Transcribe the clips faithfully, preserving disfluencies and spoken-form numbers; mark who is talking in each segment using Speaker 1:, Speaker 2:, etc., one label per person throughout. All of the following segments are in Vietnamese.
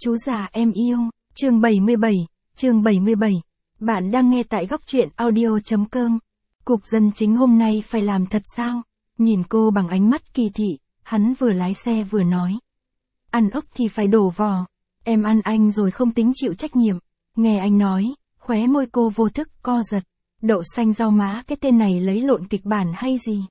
Speaker 1: Chú già em yêu, chương bảy mươi bảy, chương bảy mươi bảy. Bạn đang nghe tại góc truyện audio.com. Cục dân chính hôm nay phải làm thật sao? Nhìn cô bằng ánh mắt kỳ thị, hắn vừa lái xe vừa nói. Ăn ốc thì phải đổ vỏ. Em ăn anh rồi không tính chịu trách nhiệm. Nghe anh nói, khóe môi cô vô thức co giật. Đậu xanh rau má, cái tên này lấy lộn kịch bản hay gì?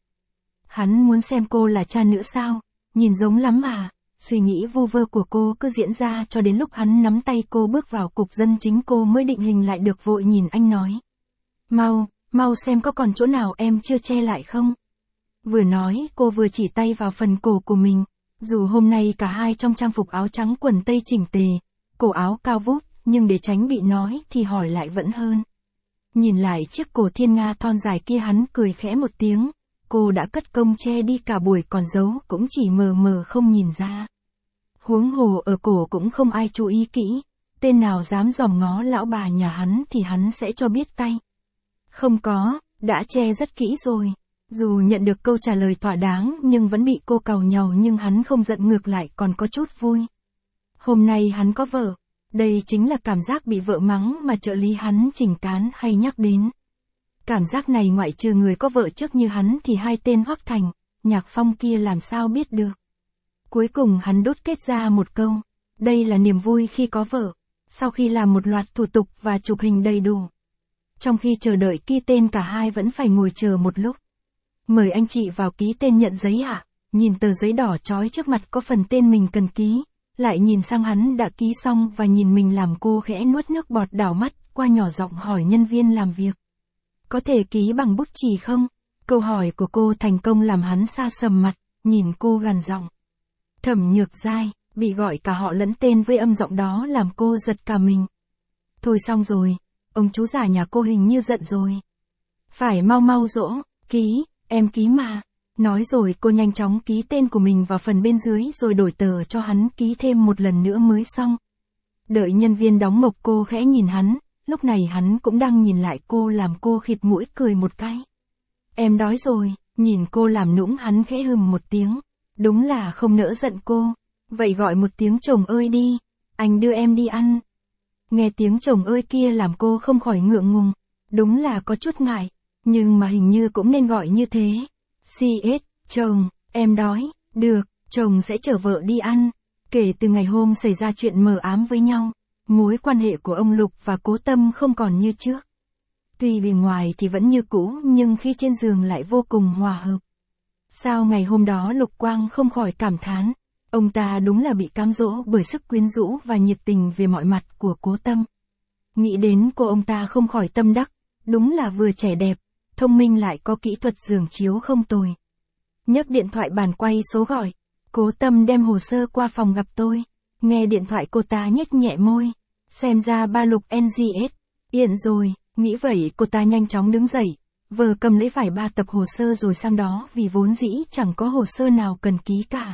Speaker 1: Hắn muốn xem cô là cha nữa sao? Nhìn giống lắm à? Suy nghĩ vu vơ của cô cứ diễn ra cho đến lúc hắn nắm tay cô bước vào cục dân chính cô mới định hình lại được, vội nhìn anh nói. Mau, mau xem có còn chỗ nào em chưa che lại không? Vừa nói cô vừa chỉ tay vào phần cổ của mình. Dù hôm nay cả hai trong trang phục áo trắng quần tây chỉnh tề, cổ áo cao vút, nhưng để tránh bị nói thì hỏi lại vẫn hơn. Nhìn lại chiếc cổ thiên nga thon dài kia, hắn cười khẽ một tiếng. Cô đã cất công che đi cả buổi, còn giấu cũng chỉ mờ mờ không nhìn ra. Huống hồ ở cổ cũng không ai chú ý kỹ, tên nào dám dòm ngó lão bà nhà hắn thì hắn sẽ cho biết tay. Không có, đã che rất kỹ rồi. Dù nhận được câu trả lời thỏa đáng nhưng vẫn bị cô càu nhàu, nhưng hắn không giận, ngược lại còn có chút vui. Hôm nay hắn có vợ, đây chính là cảm giác bị vợ mắng mà trợ lý hắn Trình Cán hay nhắc đến. Cảm giác này ngoại trừ người có vợ trước như hắn thì hai tên Hoắc Thành, Nhạc Phong kia làm sao biết được. Cuối cùng hắn đốt kết ra một câu, đây là niềm vui khi có vợ, sau khi làm một loạt thủ tục và chụp hình đầy đủ. Trong khi chờ đợi ký tên, cả hai vẫn phải ngồi chờ một lúc. Mời anh chị vào ký tên nhận giấy ạ. Nhìn tờ giấy đỏ chói trước mặt có phần tên mình cần ký, lại nhìn sang hắn đã ký xong và nhìn mình làm cô khẽ nuốt nước bọt, đảo mắt qua nhỏ giọng hỏi nhân viên làm việc. Có thể ký bằng bút chì không? Câu hỏi của cô thành công làm hắn sa sầm mặt, nhìn cô gằn giọng. Thẩm Nhược Giai, bị gọi cả họ lẫn tên với âm giọng đó làm cô giật cả mình. Thôi xong rồi, ông chú già nhà cô hình như giận rồi. Phải mau mau dỗ, ký, em ký mà. Nói rồi cô nhanh chóng ký tên của mình vào phần bên dưới rồi đổi tờ cho hắn ký thêm một lần nữa mới xong. Đợi nhân viên đóng mộc, cô khẽ nhìn hắn, lúc này hắn cũng đang nhìn lại cô làm cô khịt mũi cười một cái. Em đói rồi, nhìn cô làm nũng hắn khẽ hừm một tiếng. Đúng là không nỡ giận cô. Vậy gọi một tiếng chồng ơi đi, anh đưa em đi ăn. Nghe tiếng chồng ơi kia làm cô không khỏi ngượng ngùng. Đúng là có chút ngại, nhưng mà hình như cũng nên gọi như thế. xê ét, chồng, em đói, được, chồng sẽ chở vợ đi ăn. Kể từ ngày hôm xảy ra chuyện mờ ám với nhau, mối quan hệ của ông Lục và Cố Tâm không còn như trước. Tuy bề ngoài thì vẫn như cũ nhưng khi trên giường lại vô cùng hòa hợp. Sao ngày hôm đó Lục Quang không khỏi cảm thán, ông ta đúng là bị cám dỗ bởi sức quyến rũ và nhiệt tình về mọi mặt của Cố Tâm. Nghĩ đến cô, ông ta không khỏi tâm đắc, đúng là vừa trẻ đẹp, thông minh lại có kỹ thuật giường chiếu không tồi. Nhấc điện thoại bàn quay số gọi, Cố Tâm đem hồ sơ qua phòng gặp tôi. Nghe điện thoại cô ta nhếch nhẹ môi, xem ra ba Lục en giê ét, yên rồi, nghĩ vậy cô ta nhanh chóng đứng dậy. Vừa cầm lấy vài ba tập hồ sơ rồi sang đó, vì vốn dĩ chẳng có hồ sơ nào cần ký cả.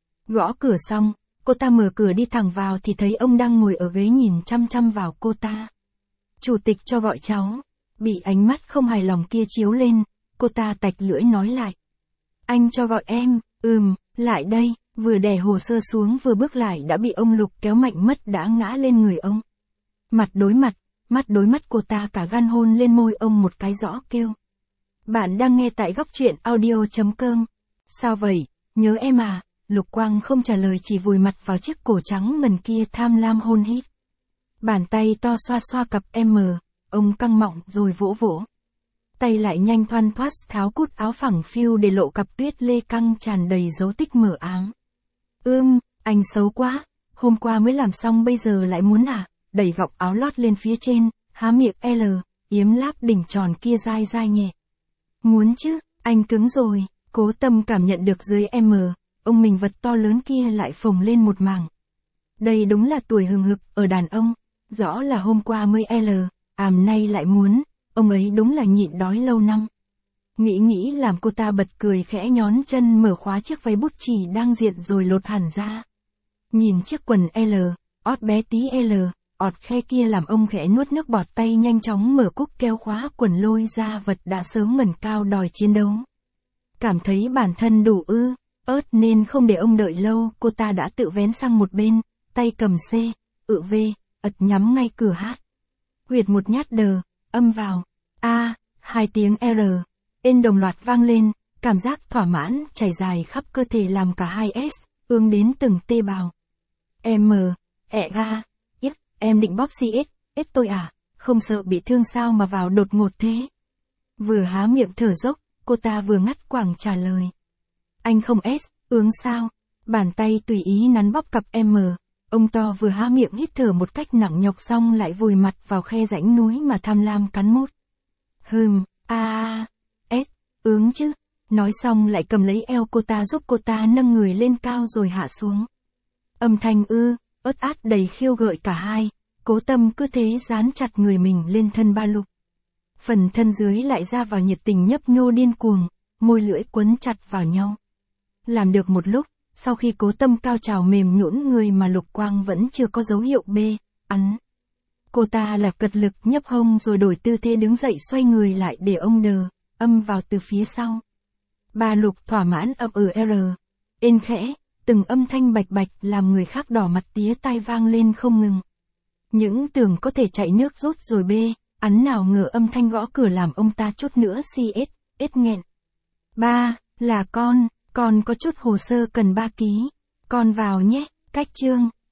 Speaker 1: Gõ cửa xong, cô ta mở cửa đi thẳng vào thì thấy ông đang ngồi ở ghế nhìn chăm chăm vào cô ta. Chủ tịch cho gọi cháu. Bị ánh mắt không hài lòng kia chiếu lên, cô ta tạch lưỡi nói lại. Anh cho gọi em, ừm, lại đây. Vừa đè hồ sơ xuống vừa bước lại đã bị ông Lục kéo mạnh mất, đã ngã lên người ông. Mặt đối mặt, mắt đối mắt, cô ta cả gan hôn lên môi ông một cái rõ kêu. Bạn đang nghe tại góc truyện audio.com. Sao vậy, nhớ em à? Lục Quang không trả lời, chỉ vùi mặt vào chiếc cổ trắng ngần kia tham lam hôn hít. Bàn tay to xoa xoa cặp em, ông căng mọng rồi vỗ vỗ. Tay lại nhanh thoăn thoắt tháo cút áo phẳng phiu để lộ cặp tuyết lê căng tràn đầy dấu tích mờ ám. Ưm, anh xấu quá, hôm qua mới làm xong bây giờ lại muốn à? Đẩy gọc áo lót lên phía trên, há miệng L, yếm láp đỉnh tròn kia dai dai nhẹ. Muốn chứ, anh cứng rồi. Cố Tâm cảm nhận được dưới M, ông mình vật to lớn kia lại phồng lên một mảng. Đây đúng là tuổi hừng hực ở đàn ông, rõ là hôm qua mới L, àm nay lại muốn, ông ấy đúng là nhịn đói lâu năm. Nghĩ nghĩ làm cô ta bật cười khẽ, nhón chân mở khóa chiếc váy bút chì đang diện rồi lột hẳn ra. Nhìn chiếc quần L, ót bé tí L, ọt khe kia làm ông khẽ nuốt nước bọt, tay nhanh chóng mở cúc keo khóa quần lôi ra vật đã sớm ngẩng cao đòi chiến đấu. Cảm thấy bản thân đủ ư, ớt nên không để ông đợi lâu, cô ta đã tự vén sang một bên, tay cầm C, ự V, ật nhắm ngay cửa hát. Huyệt một nhát đờ, âm vào. A, hai tiếng R, N đồng loạt vang lên, cảm giác thỏa mãn chảy dài khắp cơ thể làm cả hai S, ương đến từng tê bào. M, ẹ ga, X, em định bóp C S, S tôi à, không sợ bị thương sao mà vào đột ngột thế. Vừa há miệng thở dốc, cô ta vừa ngắt quãng trả lời. Anh không S, ướng sao? Bàn tay tùy ý nắn bóp cặp M, ông to vừa há miệng hít thở một cách nặng nhọc xong lại vùi mặt vào khe rãnh núi mà tham lam cắn mút. Hừm, a a, S, ướng chứ. Nói xong lại cầm lấy eo cô ta giúp cô ta nâng người lên cao rồi hạ xuống. Âm thanh ư, ớt át đầy khiêu gợi cả hai, Cố Tâm cứ thế dán chặt người mình lên thân ba lục. Phần thân dưới lại ra vào nhiệt tình nhấp nhô điên cuồng, môi lưỡi quấn chặt vào nhau. Làm được một lúc, sau khi Cố Tâm cao trào mềm nhũn người mà Lục Quang vẫn chưa có dấu hiệu bê, ắn. Cô ta là cật lực nhấp hông rồi đổi tư thế đứng dậy xoay người lại để ông đờ, âm vào từ phía sau. Ba Lục thỏa mãn ậm ừ R, ên khẽ, từng âm thanh bạch bạch làm người khác đỏ mặt tía tai vang lên không ngừng. Những tưởng có thể chạy nước rút rồi bê, ắn nào ngờ âm thanh gõ cửa làm ông ta chút nữa C S, S nghẹn. Ba, là con, con có chút hồ sơ cần ba ký, con vào nhé, cách chương.